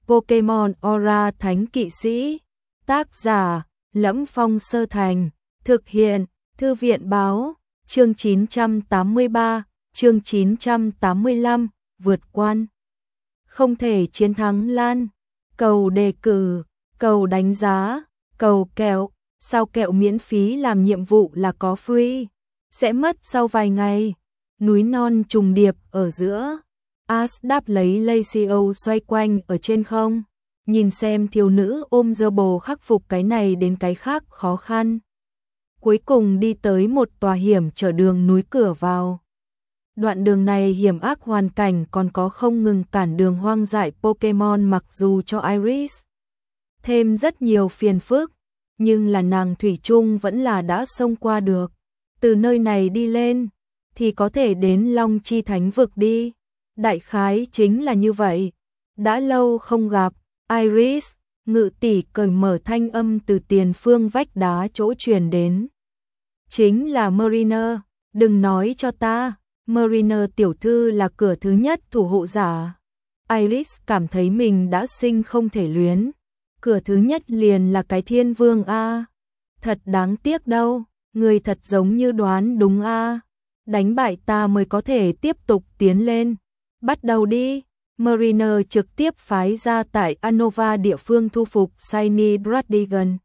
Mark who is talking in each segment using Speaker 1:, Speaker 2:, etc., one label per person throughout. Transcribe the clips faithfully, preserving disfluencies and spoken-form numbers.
Speaker 1: Pokemon Aura Thánh Kỵ Sĩ. Tác giả: Lẫm Phong Sơ Thành. Thực hiện: Thư viện báo. Chương chín trăm tám mươi ba, chương chín trăm tám mươi lăm, vượt quan. Không thể chiến thắng Lan. Cầu đề cử, cầu đánh giá, cầu kẹo. Sao kẹo miễn phí làm nhiệm vụ là có free? Sẽ mất sau vài ngày. Núi non trùng điệp ở giữa. Ash đáp lấy Lacio xoay quanh ở trên không. Nhìn xem thiếu nữ ôm dơ bồ khắc phục cái này đến cái khác khó khăn. Cuối cùng đi tới một tòa hiểm trở đường núi cửa vào. Đoạn đường này hiểm ác hoàn cảnh còn có không ngừng cản đường hoang dại Pokemon mặc dù cho Iris thêm rất nhiều phiền phức, nhưng là nàng thủy chung vẫn là đã xông qua được. Từ nơi này đi lên thì có thể đến Long Chi Thánh Vực đi. Đại khái chính là như vậy. Đã lâu không gặp, Iris, ngự tỷ cởi mở thanh âm từ tiền phương vách đá chỗ truyền đến. Chính là Mariner, đừng nói cho ta, Mariner tiểu thư là cửa thứ nhất thủ hộ giả. Iris cảm thấy mình đã sinh không thể luyến. Cửa thứ nhất liền là cái thiên vương a. Thật đáng tiếc đâu, người thật giống như đoán đúng a. Đánh bại ta mới có thể tiếp tục tiến lên. Bắt đầu đi. Mariner trực tiếp phái ra tại Unova địa phương thu phục Shiny Druddigon.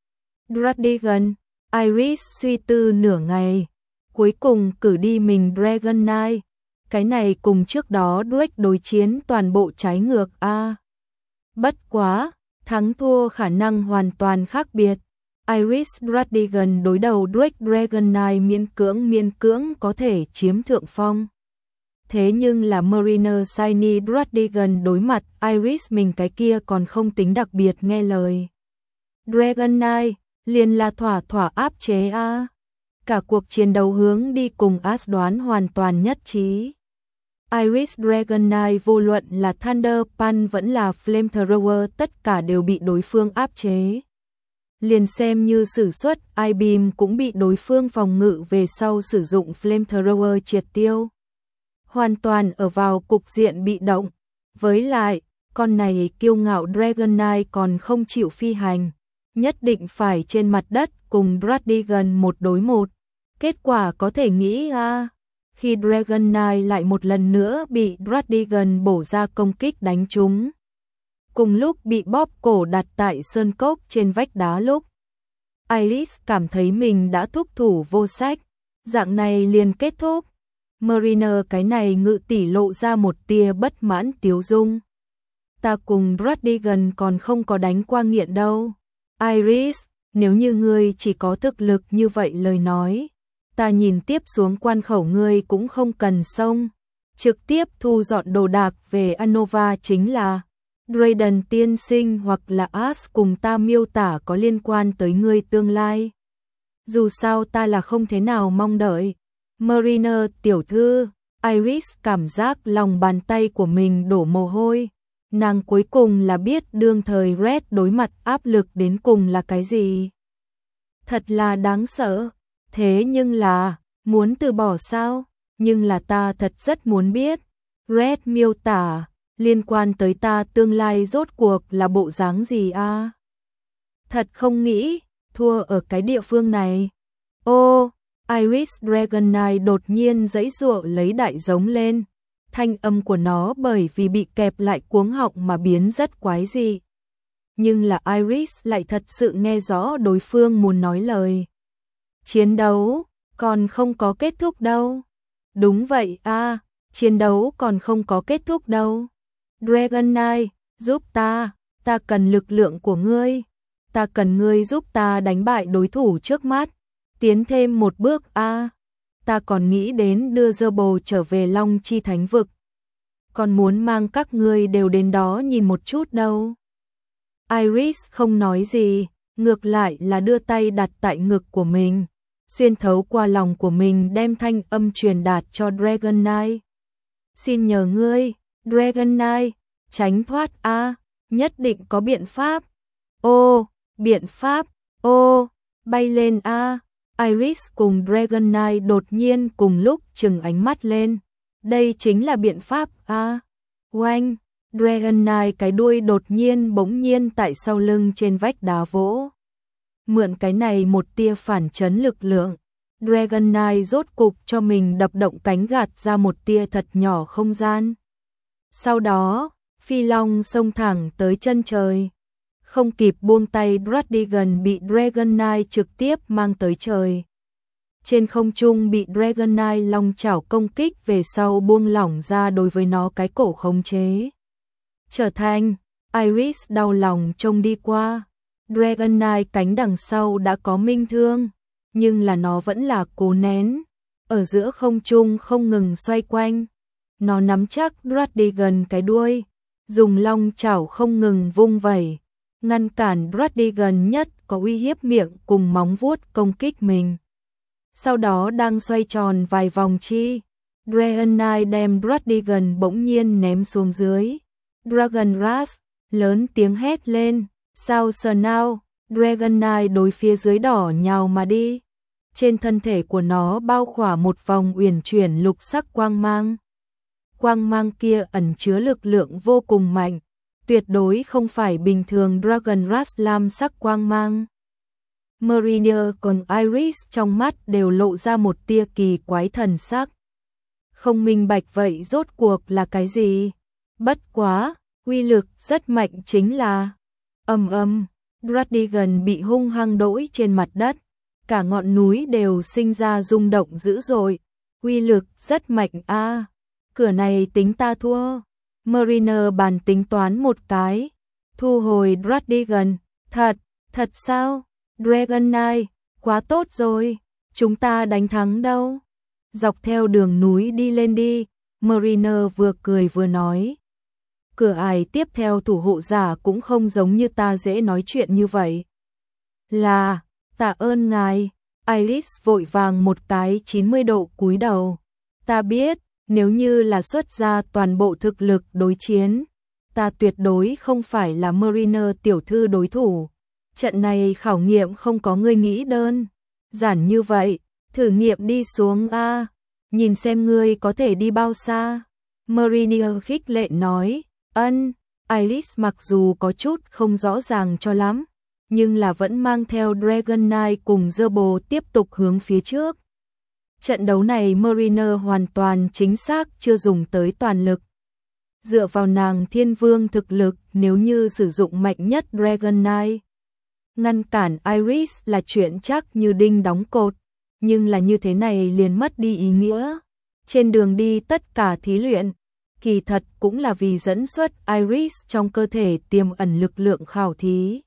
Speaker 1: Druddigon, Iris suy tư nửa ngày, cuối cùng cử đi mình Dragonite. Cái này cùng trước đó Drake đối chiến toàn bộ trái ngược a. Bất quá, thắng thua khả năng hoàn toàn khác biệt. Iris Druddigon đối đầu Drake Dragonite miễn cưỡng miễn cưỡng có thể chiếm thượng phong. Thế nhưng là Mariner Shiny Druddigon đối mặt Iris mình cái kia còn không tính đặc biệt nghe lời. Dragonite liền là thỏa thỏa áp chế a. Cả cuộc chiến đấu hướng đi cùng Ash đoán hoàn toàn nhất trí. Iris Dragonite vô luận là Thunder Punch vẫn là Flamethrower tất cả đều bị đối phương áp chế. Liền xem như sử xuất I-Beam cũng bị đối phương phòng ngự về sau sử dụng Flamethrower triệt tiêu. Hoàn toàn ở vào cục diện bị động. Với lại, con này kiêu ngạo Dragonite còn không chịu phi hành. Nhất định phải trên mặt đất cùng Druddigon một đối một. Kết quả có thể nghĩ a à, khi Dragonite lại một lần nữa bị Druddigon bổ ra công kích đánh trúng. Cùng lúc bị bóp cổ đặt tại sơn cốc trên vách đá lúc. Iris cảm thấy mình đã thúc thủ vô sách. Dạng này liền kết thúc. Mariner cái này ngự tỷ lộ ra một tia bất mãn tiếu dung. Ta cùng Druddigon còn không có đánh qua nghiện đâu. Iris, nếu như ngươi chỉ có thực lực như vậy lời nói, ta nhìn tiếp xuống quan khẩu ngươi cũng không cần xông. Trực tiếp thu dọn đồ đạc về Unova chính là. Drayden tiên sinh hoặc là Ash cùng ta miêu tả có liên quan tới ngươi tương lai. Dù sao ta là không thế nào mong đợi. Mariner tiểu thư, Iris cảm giác lòng bàn tay của mình đổ mồ hôi. Nàng cuối cùng là biết đương thời Red đối mặt áp lực đến cùng là cái gì. Thật là đáng sợ. Thế nhưng là, muốn từ bỏ sao? Nhưng là ta thật rất muốn biết. Red miêu tả, liên quan tới ta tương lai rốt cuộc là bộ dáng gì a? À? Thật không nghĩ, thua ở cái địa phương này. Ô, Iris Dragonite đột nhiên giãy giụa lấy đại giống lên. Thanh âm của nó bởi vì bị kẹp lại cuống họng mà biến rất quái dị. Nhưng là Iris lại thật sự nghe rõ đối phương muốn nói lời. Chiến đấu còn không có kết thúc đâu. Đúng vậy a, à, chiến đấu còn không có kết thúc đâu. Dragonite, giúp ta, ta cần lực lượng của ngươi. Ta cần ngươi giúp ta đánh bại đối thủ trước mắt. Tiến thêm một bước a. À. Ta còn nghĩ đến đưa Zerbo trở về Long Chi Thánh Vực. Còn muốn mang các ngươi đều đến đó nhìn một chút đâu. Iris không nói gì, ngược lại là đưa tay đặt tại ngực của mình, xuyên thấu qua lòng của mình đem thanh âm truyền đạt cho Dragonite. Xin nhờ ngươi, Dragonite, tránh thoát a, à, nhất định có biện pháp. Ô, biện pháp, ô, bay lên a. À. Iris cùng Dragonite đột nhiên cùng lúc trừng ánh mắt lên. Đây chính là biện pháp a. À. Oanh, Dragonite cái đuôi đột nhiên bỗng nhiên tại sau lưng trên vách đá vỗ. Mượn cái này một tia phản chấn lực lượng, Dragonite rốt cục cho mình đập động cánh gạt ra một tia thật nhỏ không gian. Sau đó, Phi Long xông thẳng tới chân trời. Không kịp buông tay, Dratigan bị Dragonite trực tiếp mang tới trời. Trên không trung bị Dragonite long chảo công kích về sau buông lỏng ra đối với nó cái cổ khống chế. Trở thành, Iris đau lòng trông đi qua. Dragonite cánh đằng sau đã có minh thương, nhưng là nó vẫn là cố nén. Ở giữa không trung không ngừng xoay quanh. Nó nắm chắc Dratigan cái đuôi, dùng long chảo không ngừng vung vẩy, ngăn cản Dratigan nhất có uy hiếp miệng cùng móng vuốt công kích mình. Sau đó đang xoay tròn vài vòng chi, Dragonite đem Dratigan bỗng nhiên ném xuống dưới. Dragon Rush, lớn tiếng hét lên, sao sờ nào, Dragonite đối phía dưới đỏ nhào mà đi. Trên thân thể của nó bao khỏa một vòng uyển chuyển lục sắc quang mang. Quang mang kia ẩn chứa lực lượng vô cùng mạnh, tuyệt đối không phải bình thường Dragon Rush lam sắc quang mang. Mariner còn Iris trong mắt đều lộ ra một tia kỳ quái thần sắc. Không minh bạch vậy rốt cuộc là cái gì? Bất quá, uy lực rất mạnh chính là ầm ầm, Dratigan bị hung hăng đỗi trên mặt đất, cả ngọn núi đều sinh ra rung động dữ dội, uy lực rất mạnh a. À, cửa này tính ta thua. Mariner bàn tính toán một cái, thu hồi Dratigan, thật, thật sao? Dragonite, quá tốt rồi, chúng ta đánh thắng đâu. Dọc theo đường núi đi lên đi, Mariner vừa cười vừa nói. Cửa ải tiếp theo thủ hộ giả cũng không giống như ta dễ nói chuyện như vậy. Là, tạ ơn ngài, Iris vội vàng một cái chín mươi độ cúi đầu. Ta biết, nếu như là xuất ra toàn bộ thực lực đối chiến, ta tuyệt đối không phải là Mariner tiểu thư đối thủ. Trận này khảo nghiệm không có ngươi nghĩ đơn giản như vậy, thử nghiệm đi xuống a, nhìn xem ngươi có thể đi bao xa. Mariner khích lệ nói. Ân, Iris mặc dù có chút không rõ ràng cho lắm, nhưng là vẫn mang theo Dragonite cùng Zerbo tiếp tục hướng phía trước. Trận đấu này Mariner hoàn toàn chính xác chưa dùng tới toàn lực. Dựa vào nàng thiên vương thực lực, nếu như sử dụng mạnh nhất Dragonite, ngăn cản Iris là chuyện chắc như đinh đóng cột, nhưng là như thế này liền mất đi ý nghĩa. Trên đường đi tất cả thí luyện, kỳ thật cũng là vì dẫn xuất Iris trong cơ thể tiềm ẩn lực lượng khảo thí.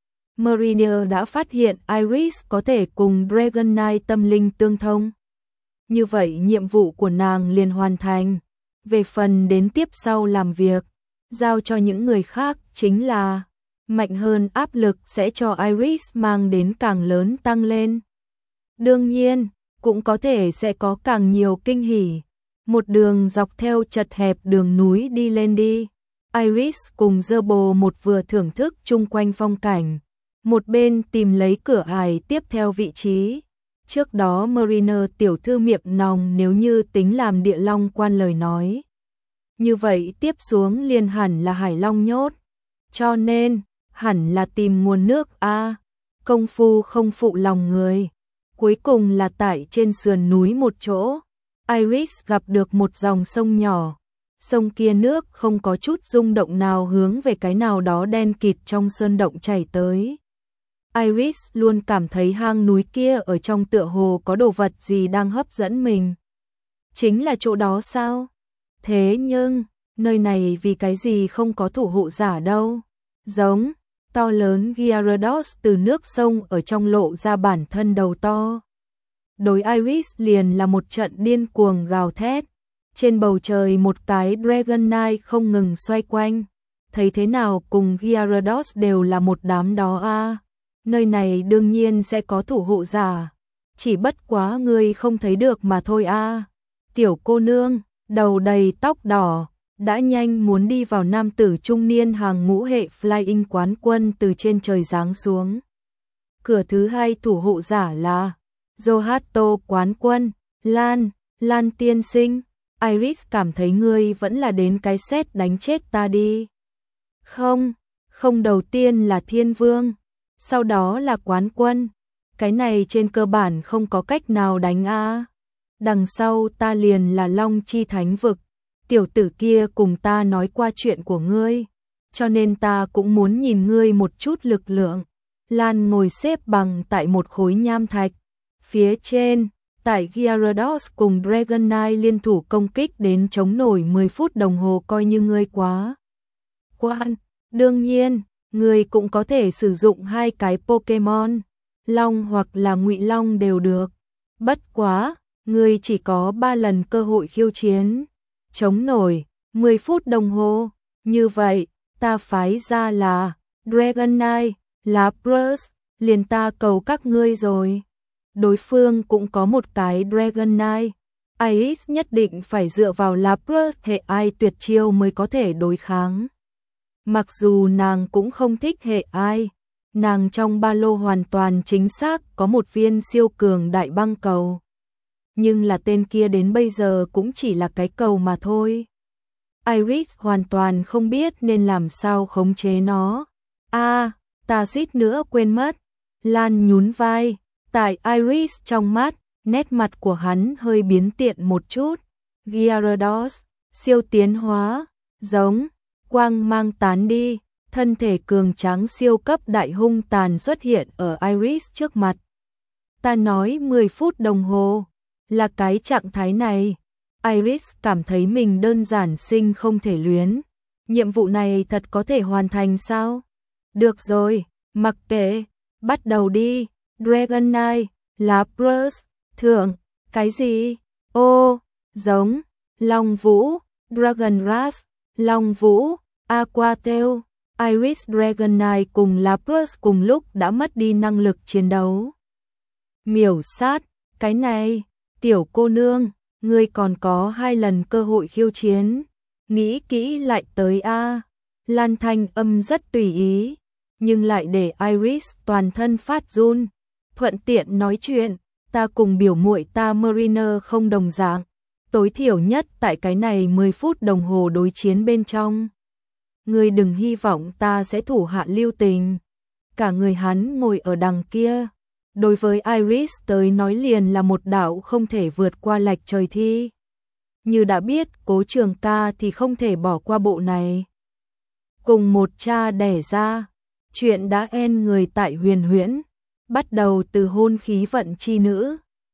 Speaker 1: Mariner đã phát hiện Iris có thể cùng Dragonite tâm linh tương thông. Như vậy nhiệm vụ của nàng liền hoàn thành. Về phần đến tiếp sau làm việc, giao cho những người khác chính là mạnh hơn áp lực sẽ cho Iris mang đến càng lớn tăng lên. Đương nhiên, cũng có thể sẽ có càng nhiều kinh hỉ. Một đường dọc theo chật hẹp đường núi đi lên đi. Iris cùng Zerbo một vừa thưởng thức chung quanh phong cảnh, một bên tìm lấy cửa ải tiếp theo vị trí. Trước đó Mariner tiểu thư miệng nòng nếu như tính làm địa long quan lời nói. Như vậy tiếp xuống liền hẳn là hải long nhốt. Cho nên, hẳn là tìm nguồn nước a. À, công phu không phụ lòng người. Cuối cùng là tại trên sườn núi một chỗ. Iris gặp được một dòng sông nhỏ. Sông kia nước không có chút rung động nào hướng về cái nào đó đen kịt trong sơn động chảy tới. Iris luôn cảm thấy hang núi kia ở trong tựa hồ có đồ vật gì đang hấp dẫn mình. Chính là chỗ đó sao? Thế nhưng, nơi này vì cái gì không có thủ hộ giả đâu? Giống, to lớn Gyarados từ nước sông ở trong lộ ra bản thân đầu to. Đối Iris liền là một trận điên cuồng gào thét. Trên bầu trời một cái Dragonite không ngừng xoay quanh. Thấy thế nào cùng Gyarados đều là một đám đó a. À. Nơi này đương nhiên sẽ có thủ hộ giả. Chỉ bất quá người không thấy được mà thôi a. À. Tiểu cô nương, đầu đầy tóc đỏ, đã nhanh muốn đi vào nam tử trung niên hàng ngũ hệ Flying quán quân từ trên trời giáng xuống. Cửa thứ hai thủ hộ giả là Zohato quán quân, Lan, Lan tiên sinh. Iris cảm thấy ngươi vẫn là đến cái xét đánh chết ta đi. Không, không, đầu tiên là thiên vương, sau đó là quán quân. Cái này trên cơ bản không có cách nào đánh a. Đằng sau ta liền là Long Chi Thánh Vực. Tiểu tử kia cùng ta nói qua chuyện của ngươi, cho nên ta cũng muốn nhìn ngươi một chút lực lượng. Lan ngồi xếp bằng tại một khối nham thạch. Phía trên, tại Gyarados cùng Dragonite liên thủ công kích đến chống nổi mười phút đồng hồ, coi như ngươi quá quan. Đương nhiên, ngươi cũng có thể sử dụng hai cái Pokemon, Long hoặc là Ngụy Long đều được. Bất quá, ngươi chỉ có ba lần cơ hội khiêu chiến. Chống nổi mười phút đồng hồ, như vậy, ta phái ra là Dragonite, Lapras, liền ta cầu các ngươi rồi. Đối phương cũng có một cái Dragonite, Iris nhất định phải dựa vào Lapras hệ ai tuyệt chiêu mới có thể đối kháng. Mặc dù nàng cũng không thích hệ ai, nàng trong ba lô hoàn toàn chính xác có một viên siêu cường đại băng cầu. Nhưng là tên kia đến bây giờ cũng chỉ là cái cầu mà thôi. Iris hoàn toàn không biết nên làm sao khống chế nó. A, à, ta suýt nữa quên mất. Lan nhún vai, tại Iris trong mắt, nét mặt của hắn hơi biến tiện một chút. Gyarados, siêu tiến hóa, giống, quang mang tán đi, thân thể cường tráng siêu cấp đại hung tàn xuất hiện ở Iris trước mặt. Ta nói mười phút đồng hồ, là cái trạng thái này. Iris cảm thấy mình đơn giản sinh không thể luyến. Nhiệm vụ này thật có thể hoàn thành sao? Được rồi, mặc kệ, bắt đầu đi. Dragonite, Lapras, thượng, cái gì? Ô, giống, Long Vũ, Dragon Rush, Long Vũ, Aqua Tail. Iris Dragonite cùng Lapras cùng lúc đã mất đi năng lực chiến đấu. Miểu sát, cái này, tiểu cô nương, ngươi còn có hai lần cơ hội khiêu chiến. Nghĩ kỹ lại tới a. Lan thanh âm rất tùy ý, nhưng lại để Iris toàn thân phát run. Thuận tiện nói chuyện, ta cùng biểu muội ta Mariner không đồng dạng. Tối thiểu nhất tại cái này mười phút đồng hồ đối chiến bên trong. Ngươi đừng hy vọng ta sẽ thủ hạ lưu tình. Cả người hắn ngồi ở đằng kia. Đối với Iris tới nói liền là một đạo không thể vượt qua lệch trời thi. Như đã biết Cố Trường Ca thì không thể bỏ qua bộ này. Cùng một cha đẻ ra, chuyện đã en người tại Huyền Huyễn, bắt đầu từ hôn khí vận chi nữ.